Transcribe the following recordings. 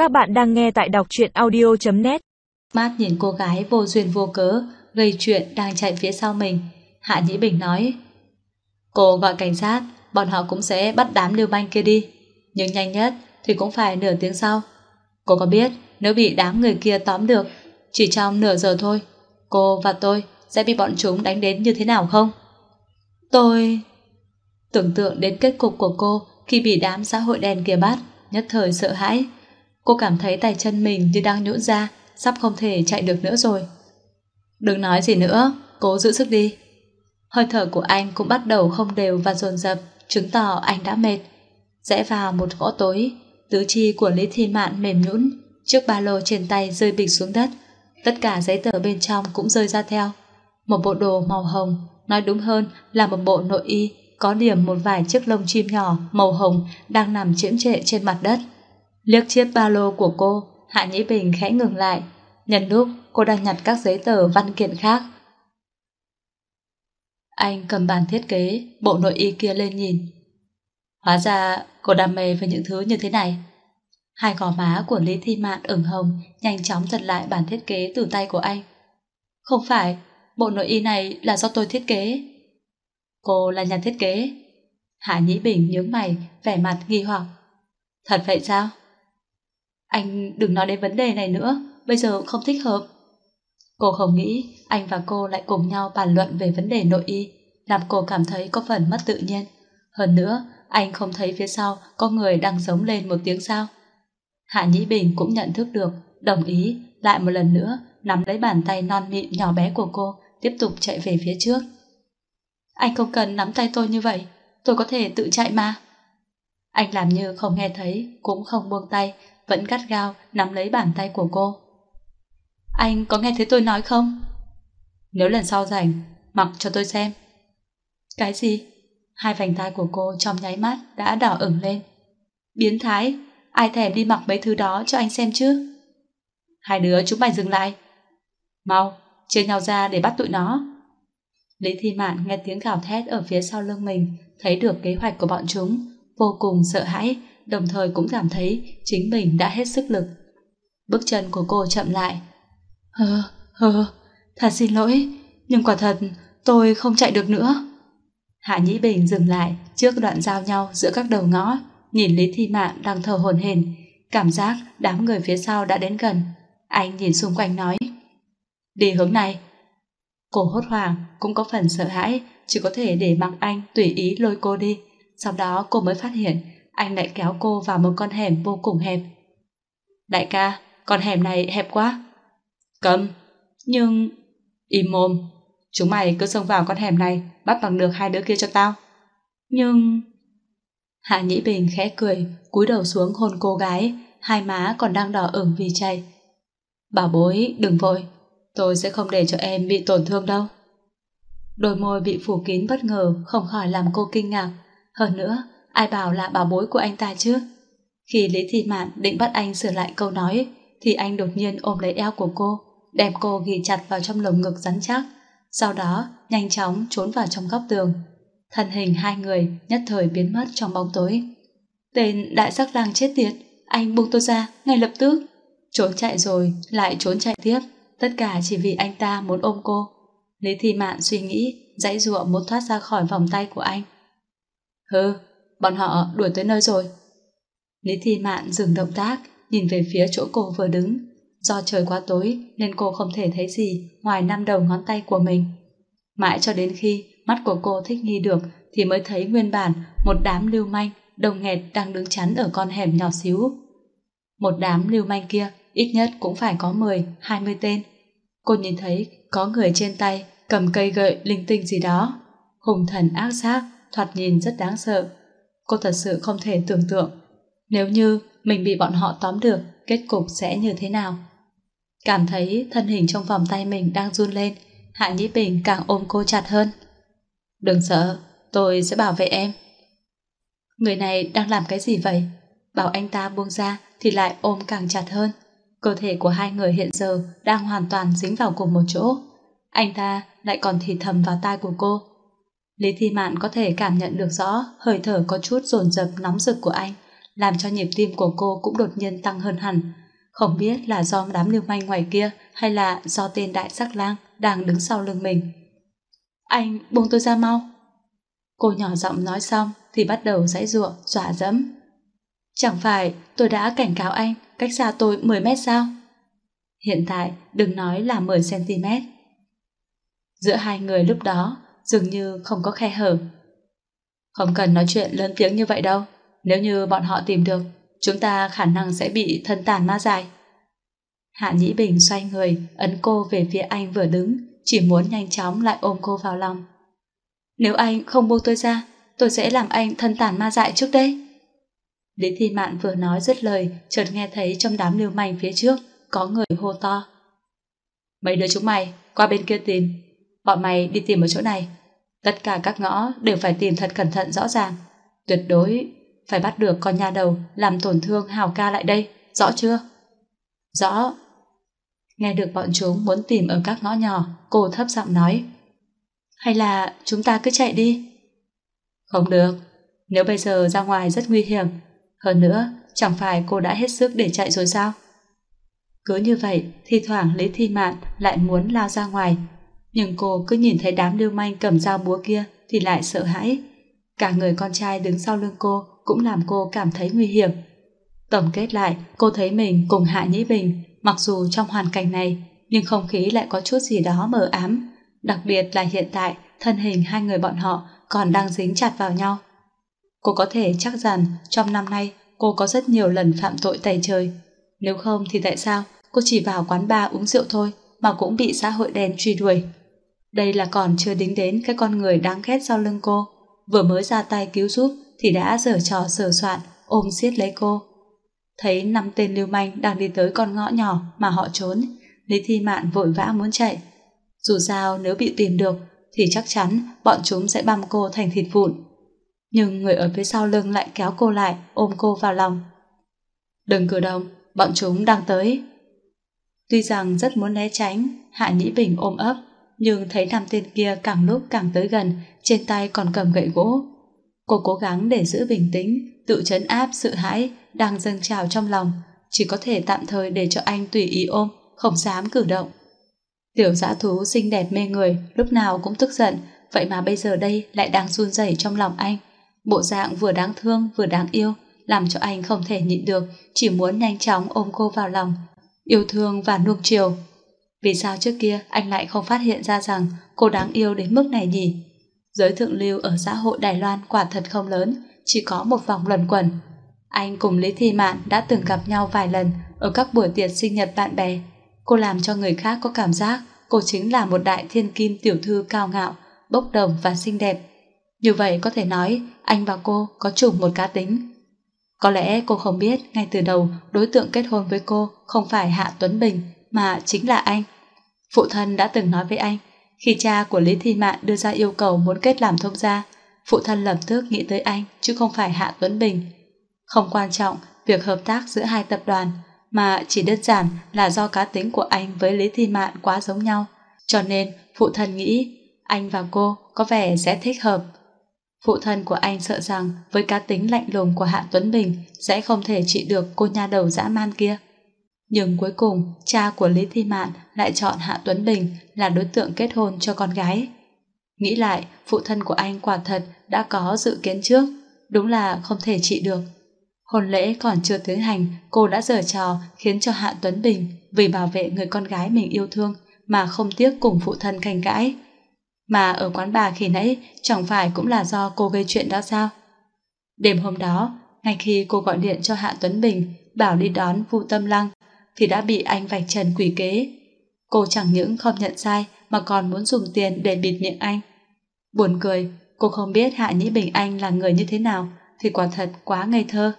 Các bạn đang nghe tại đọc truyện audio.net. Mắt nhìn cô gái vô duyên vô cớ gây chuyện đang chạy phía sau mình. Hạ Nhĩ Bình nói: cô gọi cảnh sát, bọn họ cũng sẽ bắt đám lưu manh kia đi, nhưng nhanh nhất thì cũng phải nửa tiếng sau. Cô có biết nếu bị đám người kia tóm được, chỉ trong nửa giờ thôi, cô và tôi sẽ bị bọn chúng đánh đến như thế nào không? Tôi tưởng tượng đến kết cục của cô khi bị đám xã hội đen kia bắt, nhất thời sợ hãi. Cô cảm thấy tay chân mình như đang nhũn ra, sắp không thể chạy được nữa rồi. Đừng nói gì nữa, cố giữ sức đi. Hơi thở của anh cũng bắt đầu không đều và dồn dập, chứng tỏ anh đã mệt. Rẽ vào một ngõ tối, tứ chi của Lý Thi Mạn mềm nhũn, chiếc ba lô trên tay rơi bịch xuống đất, tất cả giấy tờ bên trong cũng rơi ra theo. Một bộ đồ màu hồng, nói đúng hơn là một bộ nội y, có điểm một vài chiếc lông chim nhỏ màu hồng đang nằm chiếm trệ trên mặt đất. Liếc chiếc ba lô của cô, Hạ Nhĩ Bình khẽ ngừng lại, nhân lúc cô đang nhặt các giấy tờ văn kiện khác. Anh cầm bản thiết kế bộ nội y kia lên nhìn. Hóa ra cô đam mê với những thứ như thế này. Hai gò má của Lý Thi Mạn ửng hồng, nhanh chóng giật lại bản thiết kế từ tay của anh. Không phải, bộ nội y này là do tôi thiết kế. Cô là nhà thiết kế? Hạ Nhĩ Bình nhướng mày, vẻ mặt nghi hoặc. Thật vậy sao? Anh đừng nói đến vấn đề này nữa, bây giờ không thích hợp. Cô không nghĩ anh và cô lại cùng nhau bàn luận về vấn đề nội y, làm cô cảm thấy có phần mất tự nhiên. Hơn nữa, anh không thấy phía sau có người đang giống lên một tiếng sao? Hạ Nhĩ Bình cũng nhận thức được, đồng ý, lại một lần nữa nắm lấy bàn tay non mịn nhỏ bé của cô, tiếp tục chạy về phía trước. Anh không cần nắm tay tôi như vậy, tôi có thể tự chạy mà. Anh làm như không nghe thấy, cũng không buông tay, vẫn gắt gao nắm lấy bàn tay của cô. Anh có nghe thấy tôi nói không? Nếu lần sau rảnh, mặc cho tôi xem. Cái gì? Hai vành tai của cô trong nháy mắt đã đỏ ửng lên. Biến thái, ai thèm đi mặc mấy thứ đó cho anh xem chứ? Hai đứa chúng mày dừng lại. Mau, chia nhau ra để bắt tụi nó. Lý Thi Mạn nghe tiếng gào thét ở phía sau lưng mình, thấy được kế hoạch của bọn chúng, vô cùng sợ hãi, đồng thời cũng cảm thấy chính mình đã hết sức lực. Bước chân của cô chậm lại. Thật xin lỗi, nhưng quả thật tôi không chạy được nữa. Hạ Nhĩ Bình dừng lại trước đoạn giao nhau giữa các đầu ngõ, nhìn Lý Thi Mạn đang thở hổn hển, cảm giác đám người phía sau đã đến gần. Anh nhìn xung quanh nói: đi hướng này. Cô hốt hoảng, cũng có phần sợ hãi, chỉ có thể để mặc anh tùy ý lôi cô đi. Sau đó cô mới phát hiện anh lại kéo cô vào một con hẻm vô cùng hẹp. Đại ca, con hẻm này hẹp quá. Câm. Nhưng... Im mồm. Chúng mày cứ xông vào con hẻm này, bắt bằng được hai đứa kia cho tao. Nhưng... Hạ Nhĩ Bình khẽ cười, cúi đầu xuống hôn cô gái, hai má còn đang đỏ ửng vì chay. Bảo bối, đừng vội, tôi sẽ không để cho em bị tổn thương đâu. Đôi môi bị phủ kín bất ngờ không khỏi làm cô kinh ngạc. Hơn nữa, ai bảo là bảo bối của anh ta chứ? Khi Lý Thi Mạn định bắt anh sửa lại câu nói, thì anh đột nhiên ôm lấy eo của cô, đem cô ghì chặt vào trong lồng ngực rắn chắc, sau đó nhanh chóng trốn vào trong góc tường. Thân hình hai người nhất thời biến mất trong bóng tối. Tên đại sắc lang chết tiệt, anh buông tôi ra ngay lập tức. Trốn chạy rồi lại trốn chạy tiếp, tất cả chỉ vì anh ta muốn ôm cô. Lý Thi Mạn suy nghĩ, giãy giụa muốn thoát ra khỏi vòng tay của anh. Bọn họ đuổi tới nơi rồi. Lý Thi Mạn dừng động tác, nhìn về phía chỗ cô vừa đứng. Do trời quá tối nên cô không thể thấy gì ngoài 5 đầu ngón tay của mình. Mãi cho đến khi mắt của cô thích nghi được thì mới thấy nguyên bản một đám lưu manh đồng nghẹt đang đứng chắn ở con hẻm nhỏ xíu. Một đám lưu manh kia ít nhất cũng phải có 10-20 tên. Cô nhìn thấy có người trên tay cầm cây gậy linh tinh gì đó, hung thần ác sát, thoạt nhìn rất đáng sợ. Cô thật sự không thể tưởng tượng nếu như mình bị bọn họ tóm được, kết cục sẽ như thế nào. Cảm thấy thân hình trong vòng tay mình đang run lên, Hạ Nhĩ Bình càng ôm cô chặt hơn. Đừng sợ, tôi sẽ bảo vệ em. Người này đang làm cái gì vậy? Bảo anh ta buông ra thì lại ôm càng chặt hơn. Cơ thể của hai người hiện giờ đang hoàn toàn dính vào cùng một chỗ. Anh ta lại còn thì thầm vào tai của cô. Lý Thi Mạn có thể cảm nhận được rõ hơi thở có chút dồn dập nóng rực của anh, làm cho nhịp tim của cô cũng đột nhiên tăng hơn hẳn. Không biết là do đám lưu manh ngoài kia hay là do tên đại sắc lang đang đứng sau lưng mình. Anh buông tôi ra mau. Cô nhỏ giọng nói xong thì bắt đầu giãy giụa, dọa dẫm. Chẳng phải tôi đã cảnh cáo anh cách xa tôi 10 mét sao? Hiện tại đừng nói là 10 cm. Giữa hai người lúc đó dường như không có khe hở. Không cần nói chuyện lớn tiếng như vậy đâu. Nếu như bọn họ tìm được, chúng ta khả năng sẽ bị thân tàn ma dại. Hạ Nhĩ Bình xoay người, ấn cô về phía anh vừa đứng, chỉ muốn nhanh chóng lại ôm cô vào lòng. Nếu anh không buông tôi ra, tôi sẽ làm anh thân tàn ma dại trước đây. Lý Thi Mạn vừa nói dứt lời, chợt nghe thấy trong đám lưu manh phía trước có người hô to. Mấy đứa chúng mày, qua bên kia tìm. Bọn mày đi tìm ở chỗ này. Tất cả các ngõ đều phải tìm thật cẩn thận rõ ràng. Tuyệt đối phải bắt được con nha đầu làm tổn thương Hào ca lại đây, rõ chưa? Rõ. Nghe được bọn chúng muốn tìm ở các ngõ nhỏ, cô thấp giọng nói. Hay là chúng ta cứ chạy đi? Không được, nếu bây giờ ra ngoài rất nguy hiểm. Hơn nữa, chẳng phải cô đã hết sức để chạy rồi sao? Cứ như vậy, thi thoảng Lý Thi Mạn lại muốn lao ra ngoài. Nhưng cô cứ nhìn thấy đám lưu manh cầm dao búa kia thì lại sợ hãi. Cả người con trai đứng sau lưng cô cũng làm cô cảm thấy nguy hiểm. Tổng kết lại, cô thấy mình cùng Hạ Nhĩ Bình, mặc dù trong hoàn cảnh này, nhưng không khí lại có chút gì đó mờ ám. Đặc biệt là hiện tại, thân hình hai người bọn họ còn đang dính chặt vào nhau. Cô có thể chắc rằng trong năm nay cô có rất nhiều lần phạm tội tày trời. Nếu không thì tại sao cô chỉ vào quán bar uống rượu thôi mà cũng bị xã hội đen truy đuổi? Đây là còn chưa tính đến cái con người đáng ghét sau lưng cô, vừa mới ra tay cứu giúp thì đã giở trò sờ soạn ôm siết lấy cô. Thấy 5 tên lưu manh đang đi tới con ngõ nhỏ mà họ trốn, Lý Thi Mạn vội vã muốn chạy. Dù sao nếu bị tìm được thì chắc chắn bọn chúng sẽ băm cô thành thịt vụn. Nhưng người ở phía sau lưng lại kéo cô lại, ôm cô vào lòng. Đừng cử động, bọn chúng đang tới. Tuy rằng rất muốn né tránh, Hạ Nhĩ Bình ôm ấp, nhưng thấy 5 tên kia càng lúc càng tới gần, trên tay còn cầm gậy gỗ. Cô cố gắng để giữ bình tĩnh, tự trấn áp sự hãi đang dâng trào trong lòng, chỉ có thể tạm thời để cho anh tùy ý ôm, không dám cử động. Tiểu dã thú xinh đẹp mê người, lúc nào cũng tức giận, vậy mà bây giờ đây lại đang run rẩy trong lòng anh. Bộ dạng vừa đáng thương vừa đáng yêu, làm cho anh không thể nhịn được, chỉ muốn nhanh chóng ôm cô vào lòng, yêu thương và nuông chiều. Vì sao trước kia anh lại không phát hiện ra rằng cô đáng yêu đến mức này nhỉ? Giới thượng lưu ở xã hội Đài Loan quả thật không lớn, chỉ có một vòng luẩn quẩn. Anh cùng Lý Thi Mạn đã từng gặp nhau vài lần ở các buổi tiệc sinh nhật bạn bè. Cô làm cho người khác có cảm giác cô chính là một đại thiên kim tiểu thư cao ngạo, bốc đồng và xinh đẹp. Như vậy có thể nói anh và cô có chung một cá tính. Có lẽ cô không biết ngay từ đầu đối tượng kết hôn với cô không phải Hạ Tuấn Bình mà chính là anh. Phụ thân đã từng nói với anh, khi cha của Lý Thi Mạn đưa ra yêu cầu muốn kết làm thông gia, phụ thân lập tức nghĩ tới anh chứ không phải Hạ Tuấn Bình. Không quan trọng việc hợp tác giữa hai tập đoàn, mà chỉ đơn giản là do cá tính của anh với Lý Thi Mạn quá giống nhau, cho nên phụ thân nghĩ anh và cô có vẻ sẽ thích hợp. Phụ thân của anh sợ rằng với cá tính lạnh lùng của Hạ Tuấn Bình sẽ không thể trị được cô nha đầu dã man kia. Nhưng cuối cùng cha của Lý Thi Mạn lại chọn Hạ Tuấn Bình là đối tượng kết hôn cho con gái. Nghĩ lại, phụ thân của anh quả thật đã có dự kiến trước, đúng là không thể trị được. Hôn lễ còn chưa tiến hành, cô đã giở trò khiến cho Hạ Tuấn Bình vì bảo vệ người con gái mình yêu thương mà không tiếc cùng phụ thân tranh cãi. Mà ở quán bar khi nãy chẳng phải cũng là do cô gây chuyện đó sao? Đêm hôm đó, ngay khi cô gọi điện cho Hạ Tuấn Bình bảo đi đón Vu Tâm Lăng thì đã bị anh vạch trần quỷ kế. Cô chẳng những không nhận sai mà còn muốn dùng tiền để bịt miệng anh. Buồn cười, cô không biết Hạ Nhĩ Bình Anh là người như thế nào thì quả thật quá ngây thơ.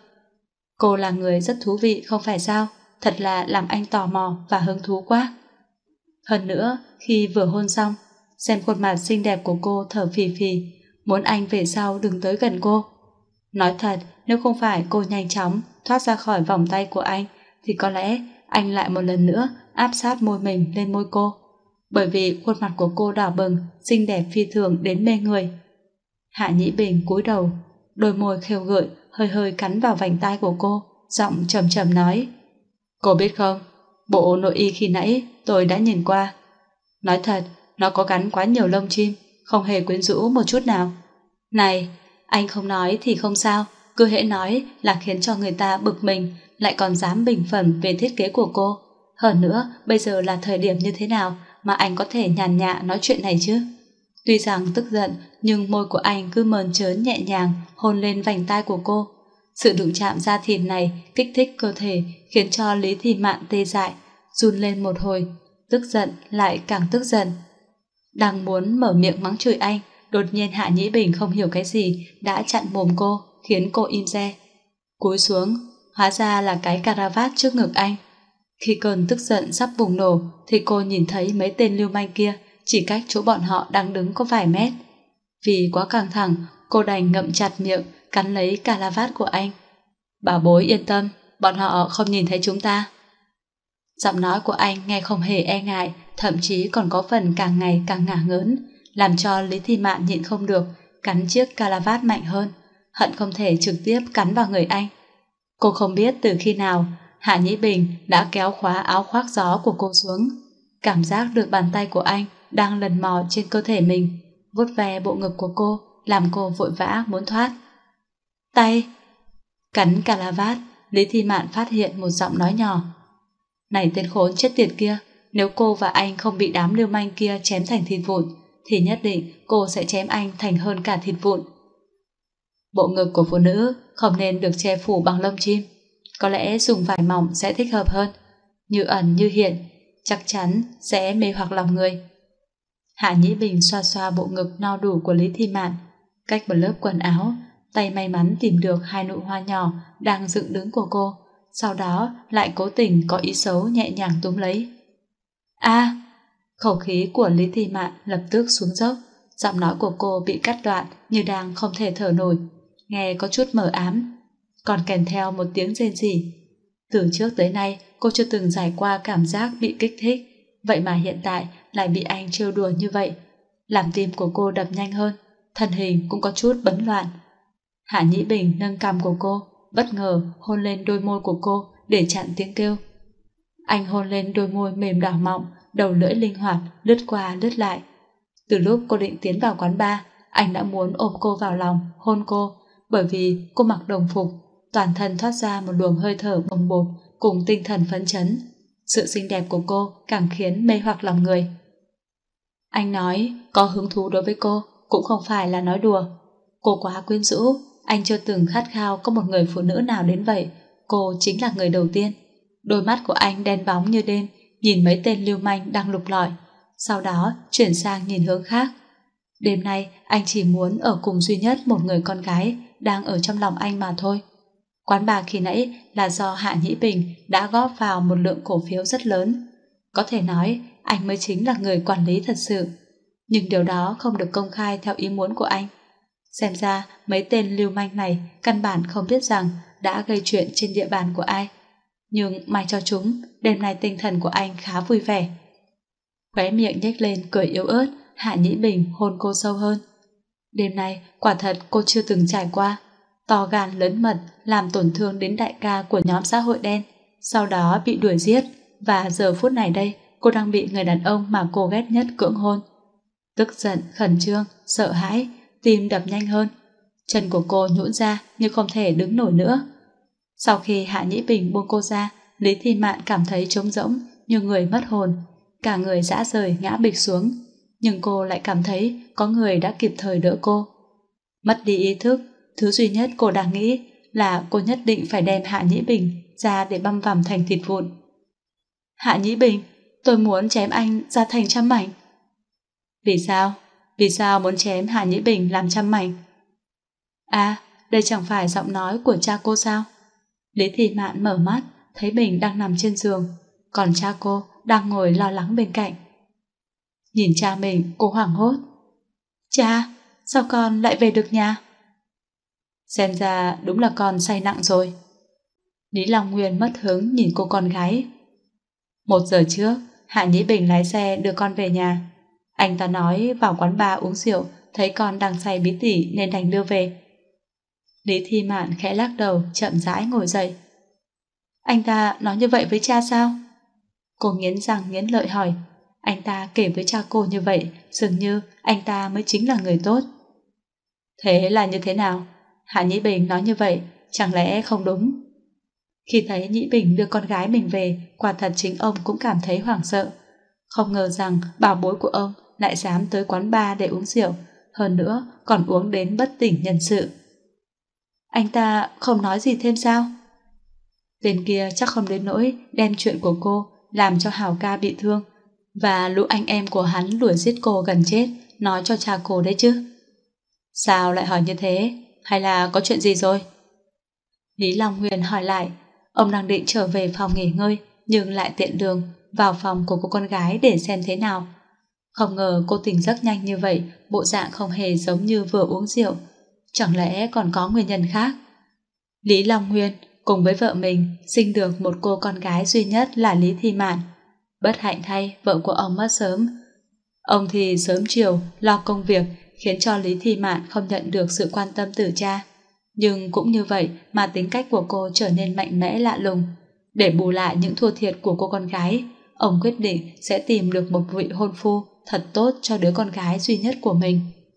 Cô là người rất thú vị không phải sao? Thật là làm anh tò mò và hứng thú quá. Hơn nữa, khi vừa hôn xong, xem khuôn mặt xinh đẹp của cô thở phì phì, muốn anh về sau đừng tới gần cô. Nói thật, nếu không phải cô nhanh chóng thoát ra khỏi vòng tay của anh thì có lẽ anh lại một lần nữa áp sát môi mình lên môi cô, bởi vì khuôn mặt của cô đỏ bừng, xinh đẹp phi thường đến mê người. Hạ Nhĩ Bình cúi đầu, đôi môi khêu gợi hơi hơi cắn vào vành tai của cô, giọng trầm trầm nói: Cô biết không, bộ nội y khi nãy tôi đã nhìn qua. Nói thật, nó có gắn quá nhiều lông chim, không hề quyến rũ một chút nào. Này, anh không nói thì không sao, cứ hễ nói là khiến cho người ta bực mình, lại còn dám bình phẩm về thiết kế của cô. Hơn nữa, bây giờ là thời điểm như thế nào mà anh có thể nhàn nhã nói chuyện này chứ? Tuy rằng tức giận, nhưng môi của anh cứ mơn trớn nhẹ nhàng hôn lên vành tai của cô. Sự đụng chạm da thịt này kích thích cơ thể, khiến cho Lý Thị Mạn tê dại, run lên một hồi, tức giận lại càng tức giận. Đang muốn mở miệng mắng chửi anh, đột nhiên Hạ Nhĩ Bình không hiểu cái gì đã chặn mồm cô, khiến cô im re. Cúi xuống, hóa ra là cái caravat trước ngực anh. Khi cơn tức giận sắp bùng nổ thì cô nhìn thấy mấy tên lưu manh kia chỉ cách chỗ bọn họ đang đứng có vài mét. Vì quá căng thẳng, cô đành ngậm chặt miệng, cắn lấy caravat của anh. Bảo bối yên tâm, bọn họ không nhìn thấy chúng ta. Giọng nói của anh nghe không hề e ngại, thậm chí còn có phần càng ngày càng ngả ngớn, làm cho Lý Thị Mạn nhịn không được, cắn chiếc caravat mạnh hơn, hận không thể trực tiếp cắn vào người anh. Cô không biết từ khi nào Hạ Nhĩ Bình đã kéo khóa áo khoác gió của cô xuống, cảm giác được bàn tay của anh đang lần mò trên cơ thể mình, vuốt ve bộ ngực của cô, làm cô vội vã muốn thoát. Tay! Cắn caravat, Lý Thị Mạn phát hiện một giọng nói nhỏ. Này tên khốn chết tiệt kia, nếu cô và anh không bị đám lưu manh kia chém thành thịt vụn, thì nhất định cô sẽ chém anh thành hơn cả thịt vụn. Bộ ngực của phụ nữ không nên được che phủ bằng lông chim, có lẽ dùng vải mỏng sẽ thích hợp hơn, như ẩn như hiện, chắc chắn sẽ mê hoặc lòng người. Hạ Nhĩ Bình xoa xoa bộ ngực no đủ của Lý Thị Mạn, cách một lớp quần áo, tay may mắn tìm được hai nụ hoa nhỏ đang dựng đứng của cô, sau đó lại cố tình có ý xấu nhẹ nhàng túm lấy. A! Khẩu khí của Lý Thị Mạn lập tức xuống dốc, giọng nói của cô bị cắt đoạn như đang không thể thở nổi, nghe có chút mờ ám, còn kèm theo một tiếng rên rỉ. Từ trước tới nay cô chưa từng trải qua cảm giác bị kích thích, vậy mà hiện tại lại bị anh trêu đùa như vậy, làm tim của cô đập nhanh hơn, thân hình cũng có chút bấn loạn. Hạ Nhĩ Bình nâng cằm của cô, bất ngờ hôn lên đôi môi của cô để chặn tiếng kêu. Anh hôn lên đôi môi mềm đỏ mọng, đầu lưỡi linh hoạt lướt qua lướt lại. Từ lúc cô định tiến vào quán bar, anh đã muốn ôm cô vào lòng, hôn cô, bởi vì cô mặc đồng phục, toàn thân thoát ra một luồng hơi thở bồng bột cùng tinh thần phấn chấn. Sự xinh đẹp của cô càng khiến mê hoặc lòng người. Anh nói có hứng thú đối với cô cũng không phải là nói đùa. Cô quá quyến rũ, anh chưa từng khát khao có một người phụ nữ nào đến vậy. Cô chính là người đầu tiên. Đôi mắt của anh đen bóng như đêm, nhìn mấy tên lưu manh đang lục lọi, sau đó chuyển sang nhìn hướng khác. Đêm nay anh chỉ muốn ở cùng duy nhất một người con gái đang ở trong lòng anh mà thôi. Quán bar khi nãy là do Hạ Nhĩ Bình đã góp vào một lượng cổ phiếu rất lớn. Có thể nói anh mới chính là người quản lý thật sự, nhưng điều đó không được công khai theo ý muốn của anh. Xem ra mấy tên lưu manh này căn bản không biết rằng đã gây chuyện trên địa bàn của ai. Nhưng may cho chúng, đêm nay tinh thần của anh khá vui vẻ. Khóe miệng nhếch lên cười yếu ớt, Hạ Nhĩ Bình hôn cô sâu hơn. Đêm nay quả thật cô chưa từng trải qua. To gan lớn mật làm tổn thương đến đại ca của nhóm xã hội đen, sau đó bị đuổi giết, và giờ phút này đây cô đang bị người đàn ông mà cô ghét nhất cưỡng hôn. Tức giận, khẩn trương, sợ hãi, tim đập nhanh hơn. Chân của cô nhũn ra như không thể đứng nổi nữa. Sau khi Hạ Nhĩ Bình buông cô ra, Lý Thị Mạn cảm thấy trống rỗng như người mất hồn, cả người rã rời ngã bịch xuống. Nhưng cô lại cảm thấy có người đã kịp thời đỡ cô. Mất đi ý thức, thứ duy nhất cô đang nghĩ là cô nhất định phải đem Hạ Nhĩ Bình ra để băm vằm thành thịt vụn. Hạ Nhĩ Bình, tôi muốn chém anh ra thành trăm mảnh. Vì sao? Vì sao muốn chém Hạ Nhĩ Bình làm trăm mảnh? À, đây chẳng phải giọng nói của cha cô sao? Lý Thị Mạn mở mắt, thấy mình đang nằm trên giường, còn cha cô đang ngồi lo lắng bên cạnh. Nhìn cha mình, cô hoảng hốt. Cha, sao con lại về được nhà? Xem ra đúng là con say nặng rồi. Lý Long Nguyên mất hứng nhìn cô con gái. 1 giờ trước, Hạ Nhĩ Bình lái xe đưa con về nhà. Anh ta nói vào quán bar uống rượu, thấy con đang say bí tỉ nên đành đưa về. Lý Thi Mạn khẽ lắc đầu, chậm rãi ngồi dậy. Anh ta nói như vậy với cha sao? Cô nghiến răng nghiến lợi hỏi. Anh ta kể với cha cô như vậy, dường như anh ta mới chính là người tốt. Thế là như thế nào? Hạ Nhĩ Bình nói như vậy, chẳng lẽ không đúng? Khi thấy Nhĩ Bình đưa con gái mình về, quả thật chính ông cũng cảm thấy hoảng sợ. Không ngờ rằng bảo bối của ông lại dám tới quán bar để uống rượu, hơn nữa còn uống đến bất tỉnh nhân sự. Anh ta không nói gì thêm sao? Tên kia chắc không đến nỗi đem chuyện của cô làm cho Hào ca bị thương và lũ anh em của hắn đuổi giết cô gần chết nói cho cha cô đấy chứ. Sao lại hỏi như thế? Hay là có chuyện gì rồi? Lý Long Nguyên hỏi lại. Ông đang định trở về phòng nghỉ ngơi nhưng lại tiện đường vào phòng của cô con gái để xem thế nào. Không ngờ cô tỉnh giấc nhanh như vậy, bộ dạng không hề giống như vừa uống rượu. Chẳng lẽ còn có nguyên nhân khác? Lý Long Nguyên cùng với vợ mình sinh được một cô con gái duy nhất là Lý Thi Mạn. Bất hạnh thay, vợ của ông mất sớm. Ông thì sớm chiều lo công việc khiến cho Lý Thi Mạn không nhận được sự quan tâm từ cha. Nhưng cũng như vậy mà tính cách của cô trở nên mạnh mẽ lạ lùng. Để bù lại những thua thiệt của cô con gái, ông quyết định sẽ tìm được một vị hôn phu thật tốt cho đứa con gái duy nhất của mình.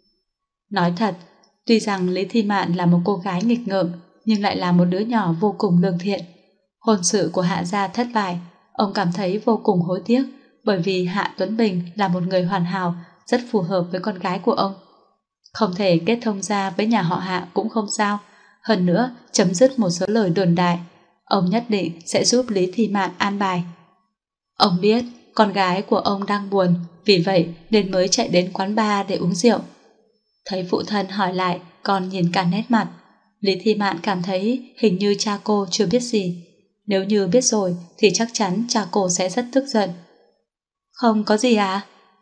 Nói thật, tuy rằng Lý Thi Mạn là một cô gái nghịch ngợm, nhưng lại là một đứa nhỏ vô cùng lương thiện. Hôn sự của Hạ gia thất bại, ông cảm thấy vô cùng hối tiếc, bởi vì Hạ Tuấn Bình là một người hoàn hảo, rất phù hợp với con gái của ông. Không thể kết thông gia với nhà họ Hạ cũng không sao, hơn nữa chấm dứt một số lời đồn đại, ông nhất định sẽ giúp Lý Thi Mạn an bài. Ông biết con gái của ông đang buồn, vì vậy nên mới chạy đến quán bar để uống rượu. Thấy phụ thân hỏi lại, còn nhìn cả nét mặt, Lý Thi Mạn cảm thấy hình như cha cô chưa biết gì. Nếu như biết rồi thì chắc chắn cha cô sẽ rất tức giận. Không có gì à?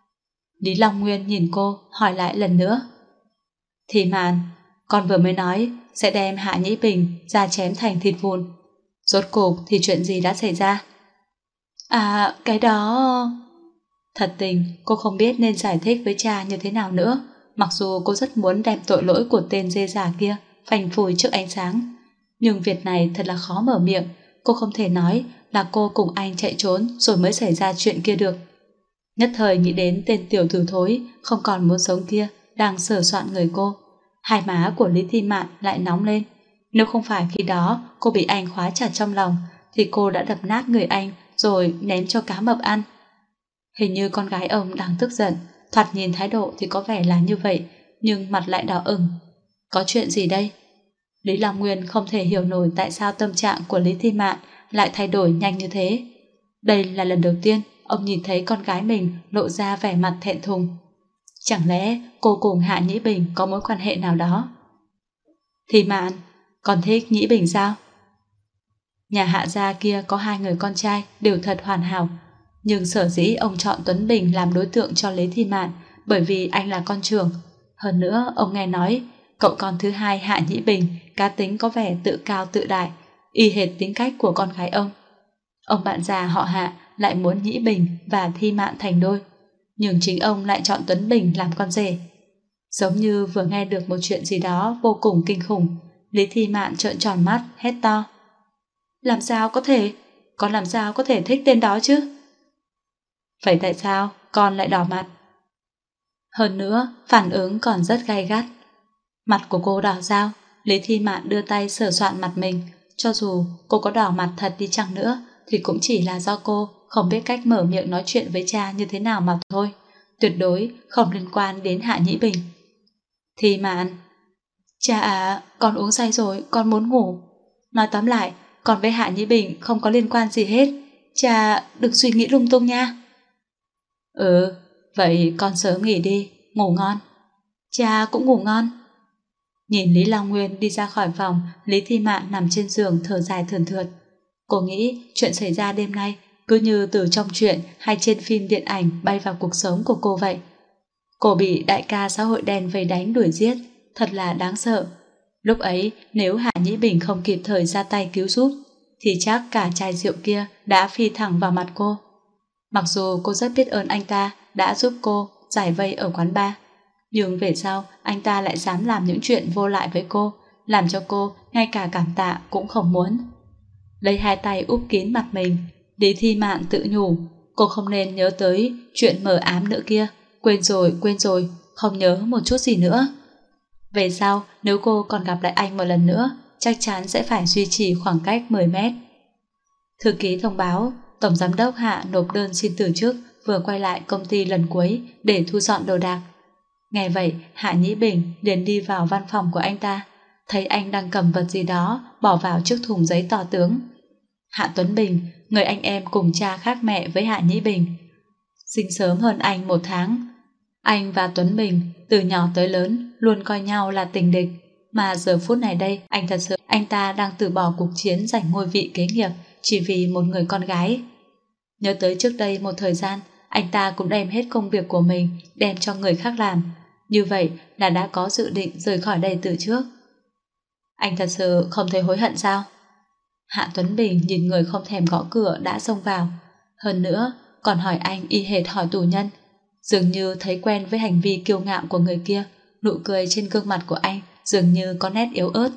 Lý Long Nguyên nhìn cô, hỏi lại lần nữa. Thi Mạn, con vừa mới nói sẽ đem Hạ Nhĩ Bình ra chém thành thịt vụn. Rốt cuộc thì chuyện gì đã xảy ra? À, cái đó... Thật tình, cô không biết nên giải thích với cha như thế nào nữa, mặc dù cô rất muốn đem tội lỗi của tên dê già kia phanh phui trước ánh sáng. Nhưng việc này thật là khó mở miệng, cô không thể nói là cô cùng anh chạy trốn rồi mới xảy ra chuyện kia được. Nhất thời nghĩ đến tên tiểu tử thối không còn muốn sống kia đang sờ soạn người cô. Hai má của Lý Thi Mạn lại nóng lên. Nếu không phải khi đó cô bị anh khóa chặt trong lòng thì cô đã đập nát người anh rồi ném cho cá mập ăn. Hình như con gái ông đang tức giận, thoạt nhìn thái độ thì có vẻ là như vậy, nhưng mặt lại đỏ ửng. Có chuyện gì đây? Lý Long Nguyên không thể hiểu nổi tại sao tâm trạng của Lý Thi Mạn lại thay đổi nhanh như thế. Đây là lần đầu tiên ông nhìn thấy con gái mình lộ ra vẻ mặt thẹn thùng. Chẳng lẽ cô cùng Hạ Nhĩ Bình có mối quan hệ nào đó? Thi Mạn, con thích Nhĩ Bình sao? Nhà Hạ gia kia có hai người con trai đều thật hoàn hảo, nhưng sở dĩ ông chọn Tuấn Bình làm đối tượng cho Lý Thi Mạn bởi vì anh là con trưởng. Hơn nữa ông nghe nói cậu con thứ hai Hạ Nhĩ Bình cá tính có vẻ tự cao tự đại, y hệt tính cách của con gái ông. Ông bạn già họ Hạ lại muốn Nhĩ Bình và Thi Mạn thành đôi, nhưng chính ông lại chọn Tuấn Bình làm con rể. Giống như vừa nghe được một chuyện gì đó vô cùng kinh khủng, Lý Thi Mạn trợn tròn mắt, hét to. Làm sao có thể? Con làm sao có thể thích tên đó chứ? Vậy tại sao con lại đỏ mặt? Hơn nữa, phản ứng còn rất gay gắt. Mặt của cô đỏ sao? Lý Thi Mạn đưa tay sờ soạn mặt mình. Cho dù cô có đỏ mặt thật đi chăng nữa thì cũng chỉ là do cô không biết cách mở miệng nói chuyện với cha như thế nào mà thôi. Tuyệt đối không liên quan đến Hạ Nhĩ Bình. Thi Mạn, cha à, con uống say rồi, con muốn ngủ. Nói tóm lại, con với Hạ Nhĩ Bình không có liên quan gì hết. Cha đừng suy nghĩ lung tung nha. Ừ, vậy con sớm nghỉ đi, ngủ ngon. Cha cũng ngủ ngon. Nhìn Lý Long Nguyên đi ra khỏi phòng, Lý Thi Mạn nằm trên giường thở dài thườn thượt. Cô nghĩ chuyện xảy ra đêm nay cứ như từ trong truyện hay trên phim điện ảnh bay vào cuộc sống của cô vậy. Cô bị đại ca xã hội đen vây đánh đuổi giết, thật là đáng sợ. Lúc ấy nếu Hạ Nhĩ Bình không kịp thời ra tay cứu giúp thì chắc cả chai rượu kia đã phi thẳng vào mặt cô. Mặc dù cô rất biết ơn anh ta đã giúp cô giải vây ở quán bar, nhưng về sau anh ta lại dám làm những chuyện vô lại với cô, làm cho cô ngay cả cảm tạ cũng không muốn. Lấy hai tay úp kín mặt mình, Lý Thi Mạn tự nhủ, cô không nên nhớ tới chuyện mờ ám nữa kia, quên rồi, không nhớ một chút gì nữa. Về sau, nếu cô còn gặp lại anh một lần nữa, chắc chắn sẽ phải duy trì khoảng cách 10 mét. Thư ký thông báo, Tổng Giám đốc Hạ nộp đơn xin từ chức, vừa quay lại công ty lần cuối để thu dọn đồ đạc. Nghe vậy, Hạ Nhĩ Bình liền đi vào văn phòng của anh ta, thấy anh đang cầm vật gì đó bỏ vào chiếc thùng giấy to tướng. Hạ Tuấn Bình, người anh em cùng cha khác mẹ với Hạ Nhĩ Bình, sinh sớm hơn anh 1 tháng. Anh và Tuấn Bình từ nhỏ tới lớn luôn coi nhau là tình địch, mà giờ phút này đây anh thật sự anh ta đang từ bỏ cuộc chiến giành ngôi vị kế nghiệp chỉ vì một người con gái. Nhớ tới trước đây một thời gian anh ta cũng đem hết công việc của mình đem cho người khác làm, như vậy là đã có dự định rời khỏi đây từ trước. Anh thật sự không thấy hối hận sao? Hạ Tuấn Bình nhìn người không thèm gõ cửa đã xông vào, hơn nữa còn hỏi anh y hệt hỏi tù nhân. Dường như thấy quen với hành vi kiêu ngạo của người kia, nụ cười trên gương mặt của anh dường như có nét yếu ớt.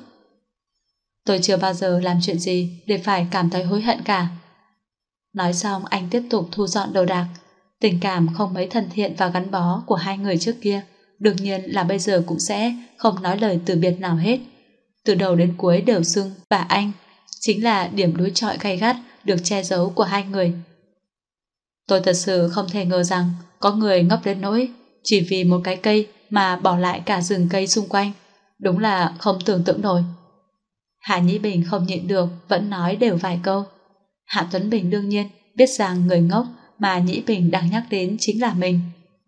Tôi chưa bao giờ làm chuyện gì để phải cảm thấy hối hận cả. Nói xong anh tiếp tục thu dọn đồ đạc. Tình cảm không mấy thân thiện và gắn bó của hai người trước kia đương nhiên là bây giờ cũng sẽ không nói lời từ biệt nào hết. Từ đầu đến cuối đều xưng và anh chính là điểm đối chọi gay gắt được che giấu của hai người. Tôi thật sự không thể ngờ rằng có người ngốc đến nỗi chỉ vì một cái cây mà bỏ lại cả rừng cây xung quanh. Đúng là không tưởng tượng nổi. Hạ Nhĩ Bình không nhịn được vẫn nói đều vài câu. Hạ Tuấn Bình đương nhiên biết rằng người ngốc mà Nhĩ Bình đang nhắc đến chính là mình.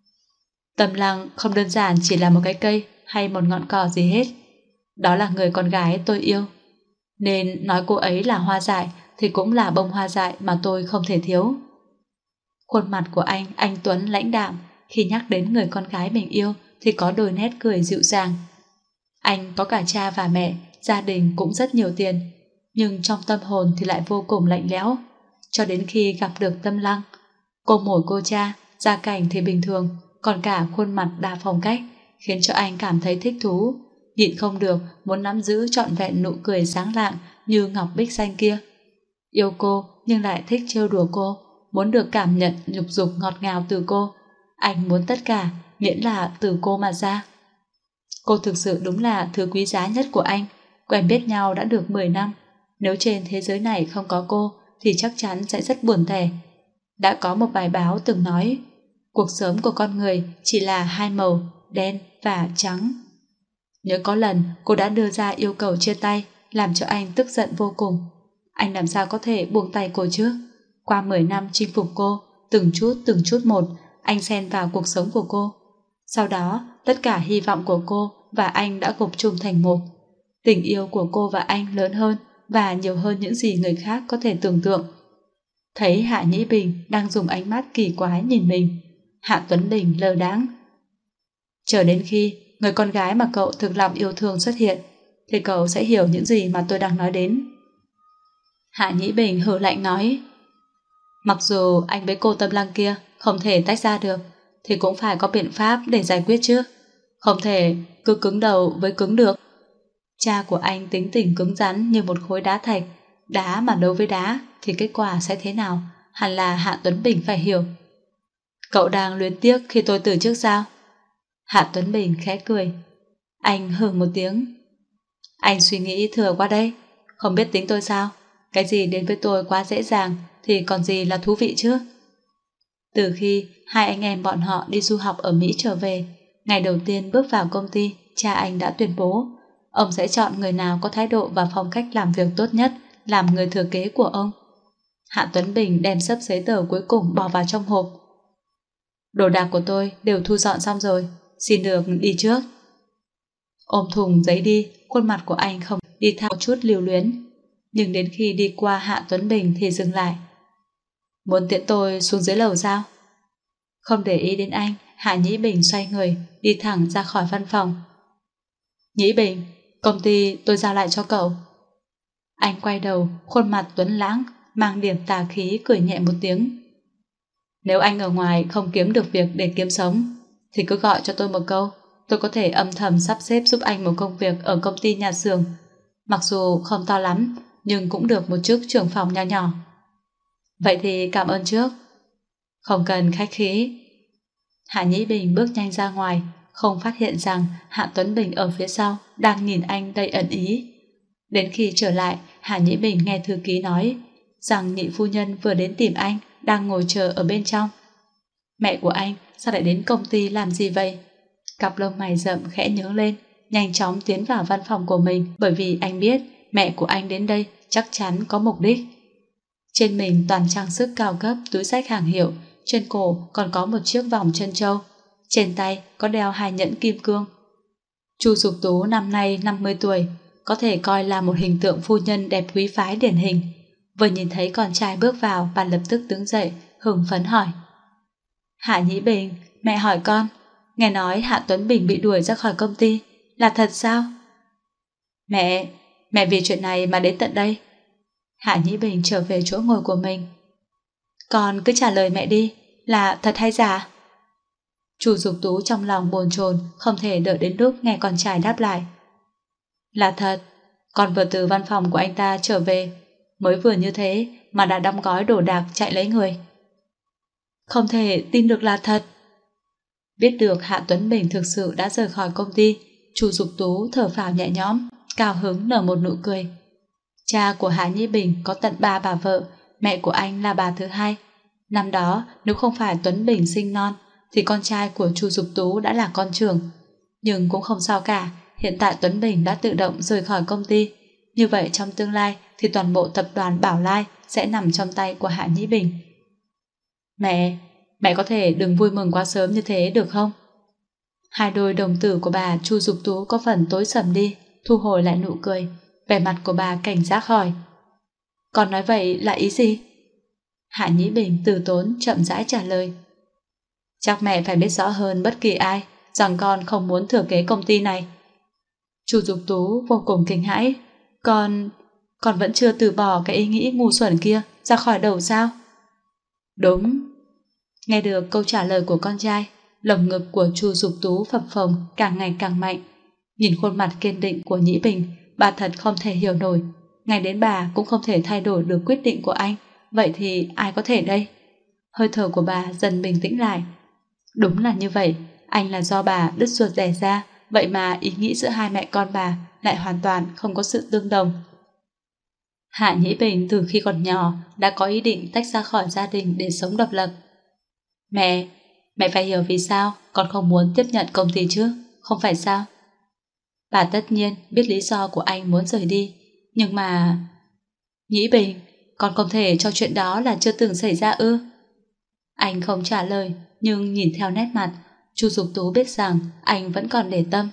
Tâm Lăng không đơn giản chỉ là một cái cây hay một ngọn cỏ gì hết. Đó là người con gái tôi yêu. Nên nói cô ấy là hoa dại thì cũng là bông hoa dại mà tôi không thể thiếu. Khuôn mặt của anh Tuấn lãnh đạm, khi nhắc đến người con gái mình yêu thì có đôi nét cười dịu dàng. Anh có cả cha và mẹ, gia đình cũng rất nhiều tiền, nhưng trong tâm hồn thì lại vô cùng lạnh lẽo. Cho đến khi gặp được Tâm Lăng, cô mồi cô cha, gia cảnh thì bình thường, còn cả khuôn mặt đa phong cách khiến cho anh cảm thấy thích thú, nhịn không được muốn nắm giữ trọn vẹn nụ cười sáng lạng như ngọc bích xanh kia. Yêu cô nhưng lại thích trêu đùa cô, muốn được cảm nhận nhục dục ngọt ngào từ cô. Anh muốn tất cả miễn là từ cô mà ra. Cô thực sự đúng là thứ quý giá nhất của anh. Quen biết nhau đã được 10 năm, nếu trên thế giới này không có cô thì chắc chắn sẽ rất buồn tẻ. Đã có một bài báo từng nói cuộc sống của con người chỉ là hai màu, đen và trắng. Nhớ có lần cô đã đưa ra yêu cầu chia tay, làm cho anh tức giận vô cùng. Anh làm sao có thể buông tay cô chứ? Qua 10 năm chinh phục cô, từng chút một, anh xen vào cuộc sống của cô. Sau đó, tất cả hy vọng của cô và anh đã gộp chung thành một. Tình yêu của cô và anh lớn hơn và nhiều hơn những gì người khác có thể tưởng tượng. Thấy Hạ Nhĩ Bình đang dùng ánh mắt kỳ quái nhìn mình, Hạ Tuấn Bình lơ đãng. Chờ đến khi người con gái mà cậu thực lòng yêu thương xuất hiện, thì cậu sẽ hiểu những gì mà tôi đang nói đến. Hạ Nhĩ Bình hừ lạnh nói, mặc dù anh với cô Tâm Lăng kia không thể tách ra được, thì cũng phải có biện pháp để giải quyết chứ. Không thể cứ cứng đầu với cứng được. Cha của anh tính tình cứng rắn như một khối đá thạch, đá mà đấu với đá thì kết quả sẽ thế nào, hẳn là Hạ Tuấn Bình phải hiểu. Cậu đang luyến tiếc khi tôi từ trước sao? Hạ Tuấn Bình khẽ cười. Anh hừ một tiếng. Anh suy nghĩ thừa quá đây, không biết tính tôi sao? Cái gì đến với tôi quá dễ dàng thì còn gì là thú vị chứ? Từ khi hai anh em bọn họ đi du học ở Mỹ trở về, ngày đầu tiên bước vào công ty, cha anh đã tuyên bố ông sẽ chọn người nào có thái độ và phong cách làm việc tốt nhất làm người thừa kế của ông. Hạ Tuấn Bình đem sấp giấy tờ cuối cùng bỏ vào trong hộp. Đồ đạc của tôi đều thu dọn xong rồi, xin được đi trước. Ôm thùng giấy đi, khuôn mặt của anh không đi theo chút lưu luyến, nhưng đến khi đi qua Hạ Tuấn Bình thì dừng lại. Muốn tiễn tôi xuống dưới lầu sao? Không để ý đến anh, Hạ Nhĩ Bình xoay người đi thẳng ra khỏi văn phòng. Nhĩ Bình, công ty tôi giao lại cho cậu. Anh quay đầu, khuôn mặt tuấn lãng mang điểm tà khí, cười nhẹ một tiếng. Nếu anh ở ngoài không kiếm được việc để kiếm sống thì cứ gọi cho tôi một câu, tôi có thể âm thầm sắp xếp giúp anh một công việc ở công ty nhà xưởng. Mặc dù không to lắm, nhưng cũng được một chức trưởng phòng nho nhỏ. Vậy thì cảm ơn trước. Không cần khách khí. Hạ Nhĩ Bình bước nhanh ra ngoài, không phát hiện rằng Hạ Tuấn Bình ở phía sau đang nhìn anh đầy ẩn ý. Đến khi trở lại, Hạ Nhĩ Bình nghe thư ký nói rằng nhị phu nhân vừa đến tìm anh, đang ngồi chờ ở bên trong. Mẹ của anh sao lại đến công ty làm gì vậy? Cặp lông mày rậm khẽ nhướng lên, nhanh chóng tiến vào văn phòng của mình, bởi vì anh biết mẹ của anh đến đây chắc chắn có mục đích. Trên mình toàn trang sức cao cấp, túi xách hàng hiệu, trên cổ còn có một chiếc vòng trân châu, trên tay có đeo 2 nhẫn kim cương. Chu Dục Tú năm nay 50 tuổi, có thể coi là một hình tượng phu nhân đẹp quý phái điển hình. Vừa nhìn thấy con trai bước vào, bà lập tức đứng dậy, hưng phấn hỏi: Hạ Nhĩ Bình, mẹ hỏi con, nghe nói Hạ Tuấn Bình bị đuổi ra khỏi công ty, là thật sao? Mẹ vì chuyện này mà đến tận đây. Hạ Nhĩ Bình trở về chỗ ngồi của mình. Con cứ trả lời mẹ đi, là thật hay giả? Chu Dục Tú trong lòng bồn chồn, không thể đợi đến lúc nghe con trai đáp lại. Là thật, con vừa từ văn phòng của anh ta trở về, mới vừa như thế mà đã đóng gói đồ đạc chạy lấy người. Không thể tin được là thật. Biết được Hạ Tuấn Bình thực sự đã rời khỏi công ty, Chu Dục Tú thở phào nhẹ nhõm, cao hứng nở một nụ cười. Cha của Hạ Nhĩ Bình có tận 3 bà vợ, mẹ của anh là bà thứ hai. Năm đó, nếu không phải Tuấn Bình sinh non, thì con trai của Chu Dục Tú đã là con trưởng. Nhưng cũng không sao cả, hiện tại Tuấn Bình đã tự động rời khỏi công ty. Như vậy trong tương lai thì toàn bộ tập đoàn Bảo Lai sẽ nằm trong tay của Hạ Nhĩ Bình. Mẹ có thể đừng vui mừng quá sớm như thế được không? Hai đôi đồng tử của bà Chu Dục Tú có phần tối sầm đi, thu hồi lại nụ cười. Vẻ mặt của bà cảnh giác hỏi: Con nói vậy là ý gì? Hạ Nhĩ Bình từ tốn chậm rãi trả lời: Chắc mẹ phải biết rõ hơn bất kỳ ai rằng con không muốn thừa kế công ty này. Chu Dục Tú vô cùng kinh hãi. Con vẫn chưa từ bỏ cái ý nghĩ ngu xuẩn kia ra khỏi đầu sao? Đúng. Nghe được câu trả lời của con trai, lồng ngực của Chu Dục Tú phập phồng càng ngày càng mạnh. Nhìn khuôn mặt kiên định của Nhĩ Bình, bà thật không thể hiểu nổi. Ngay đến bà cũng không thể thay đổi được quyết định của anh, vậy thì ai có thể đây? Hơi thở của bà dần bình tĩnh lại. Đúng là như vậy, anh là do bà đứt ruột đẻ ra, vậy mà ý nghĩ giữa hai mẹ con bà lại hoàn toàn không có sự tương đồng. Hạ Nhĩ Bình từ khi còn nhỏ đã có ý định tách ra khỏi gia đình để sống độc lập. Mẹ phải hiểu vì sao con không muốn tiếp nhận công ty chứ, không phải sao? Bà tất nhiên biết lý do của anh muốn rời đi, nhưng mà... Nhĩ Bình, con không thể cho chuyện đó là chưa từng xảy ra ư? Anh không trả lời, nhưng nhìn theo nét mặt, Chu Dục Tú biết rằng anh vẫn còn để tâm.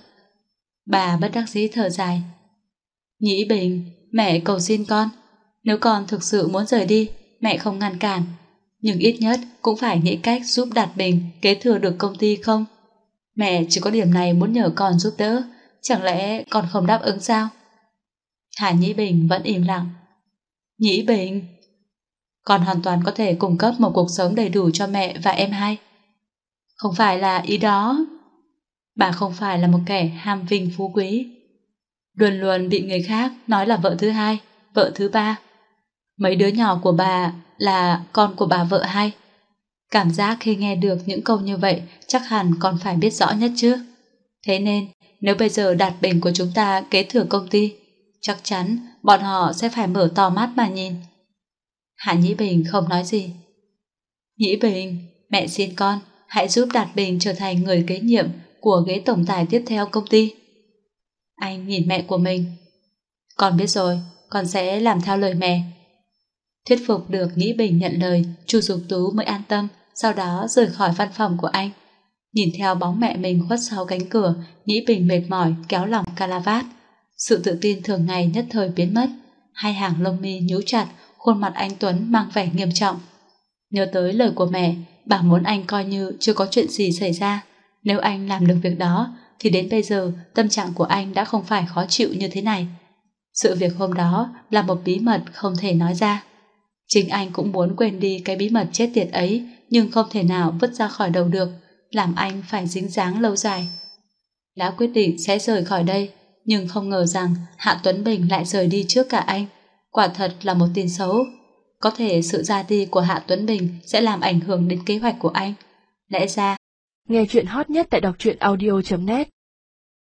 Bà bất đắc dĩ thở dài. Nhĩ Bình, mẹ cầu xin con, nếu con thực sự muốn rời đi, mẹ không ngăn cản, nhưng ít nhất cũng phải nghĩ cách giúp Đạt Bình kế thừa được công ty không? Mẹ chỉ có điểm này muốn nhờ con giúp đỡ, chẳng lẽ con không đáp ứng sao? Hạ Nhĩ Bình vẫn im lặng. Nhĩ Bình, con hoàn toàn có thể cung cấp một cuộc sống đầy đủ cho mẹ và em hai. Không phải là ý đó. Bà không phải là một kẻ ham vinh phú quý, luôn luôn bị người khác nói là vợ thứ hai, vợ thứ ba. Mấy đứa nhỏ của bà là con của bà vợ hai. Cảm giác khi nghe được những câu như vậy chắc hẳn con phải biết rõ nhất chứ. Thế nên nếu bây giờ Đạt Bình của chúng ta kế thừa công ty, chắc chắn bọn họ sẽ phải mở to mắt mà nhìn. Hạ Nhĩ Bình không nói gì. Nhĩ Bình, mẹ xin con hãy giúp Đạt Bình trở thành người kế nhiệm của ghế tổng tài tiếp theo công ty. Anh nhìn mẹ của mình. Con biết rồi, con sẽ làm theo lời mẹ. Thuyết phục được Nhĩ Bình nhận lời, Chu Dục Tú mới an tâm, sau đó rời khỏi văn phòng của anh. Nhìn theo bóng mẹ mình khuất sau cánh cửa, Nhĩ Bình mệt mỏi kéo lỏng calavat. Sự tự tin thường ngày nhất thời biến mất, hai hàng lông mi nhíu chặt, khuôn mặt anh Tuấn mang vẻ nghiêm trọng. Nhớ tới lời của mẹ, bà muốn anh coi như chưa có chuyện gì xảy ra. Nếu anh làm được việc đó, thì đến bây giờ tâm trạng của anh đã không phải khó chịu như thế này. Sự việc hôm đó là một bí mật không thể nói ra. Chính anh cũng muốn quên đi cái bí mật chết tiệt ấy, nhưng không thể nào vứt ra khỏi đầu được, làm anh phải dính dáng lâu dài. đã quyết định sẽ rời khỏi đây, nhưng không ngờ rằng Hạ Tuấn Bình lại rời đi trước cả anh. Quả thật là một tin xấu. Có thể sự ra đi của Hạ Tuấn Bình sẽ làm ảnh hưởng đến kế hoạch của anh. Lẽ ra, nghe chuyện hot nhất tại đọc truyện audio.net